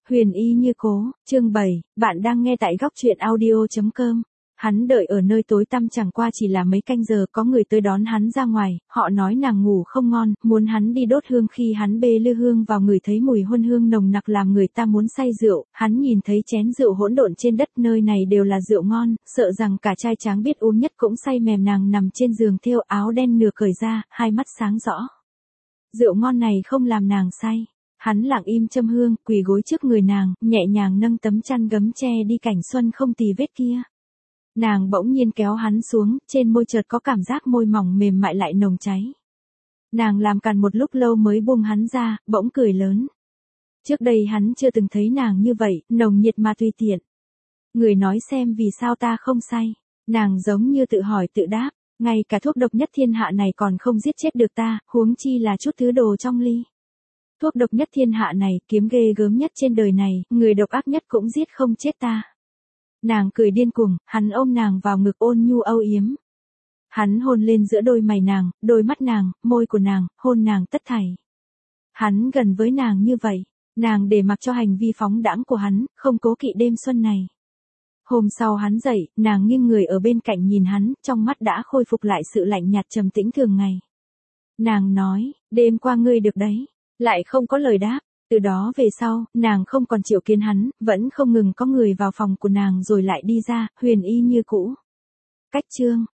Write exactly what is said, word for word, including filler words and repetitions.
Huyền y như cố, chương bảy, bạn đang nghe tại góc truyện audio chấm com. Hắn đợi ở nơi tối tăm chẳng qua chỉ là mấy canh giờ có người tới đón hắn ra ngoài, họ nói nàng ngủ không ngon, muốn hắn đi đốt hương khi hắn bê lư hương vào người thấy mùi huân hương nồng nặc làm người ta muốn say rượu, hắn nhìn thấy chén rượu hỗn độn trên đất nơi này đều là rượu ngon, sợ rằng cả trai tráng biết uống nhất cũng say mềm nàng nằm trên giường thêu áo đen nửa cởi ra, hai mắt sáng rõ. Rượu ngon này không làm nàng say. Hắn lặng im châm hương, quỳ gối trước người nàng, nhẹ nhàng nâng tấm chăn gấm che đi cảnh xuân không tì vết kia. Nàng bỗng nhiên kéo hắn xuống, trên môi chợt có cảm giác môi mỏng mềm mại lại nồng cháy. Nàng làm cằn một lúc lâu mới buông hắn ra, bỗng cười lớn. Trước đây hắn chưa từng thấy nàng như vậy, nồng nhiệt mà tùy tiện. Người nói xem vì sao ta không say. Nàng giống như tự hỏi tự đáp, ngay cả thuốc độc nhất thiên hạ này còn không giết chết được ta, huống chi là chút thứ đồ trong ly. Thuốc độc nhất thiên hạ này, kiếm ghê gớm nhất trên đời này, người độc ác nhất cũng giết không chết ta. Nàng cười điên cuồng, hắn ôm nàng vào ngực ôn nhu âu yếm. Hắn hôn lên giữa đôi mày nàng, đôi mắt nàng, môi của nàng, hôn nàng tất thảy. Hắn gần với nàng như vậy, nàng để mặc cho hành vi phóng đãng của hắn, không cố kỵ đêm xuân này. Hôm sau hắn dậy, nàng nghiêng người ở bên cạnh nhìn hắn, trong mắt đã khôi phục lại sự lạnh nhạt trầm tĩnh thường ngày. Nàng nói, đêm qua ngươi được đấy. Lại không có lời đáp, từ đó về sau, nàng không còn chịu kiến hắn, vẫn không ngừng có người vào phòng của nàng rồi lại đi ra, huyền y như cũ. Cách chương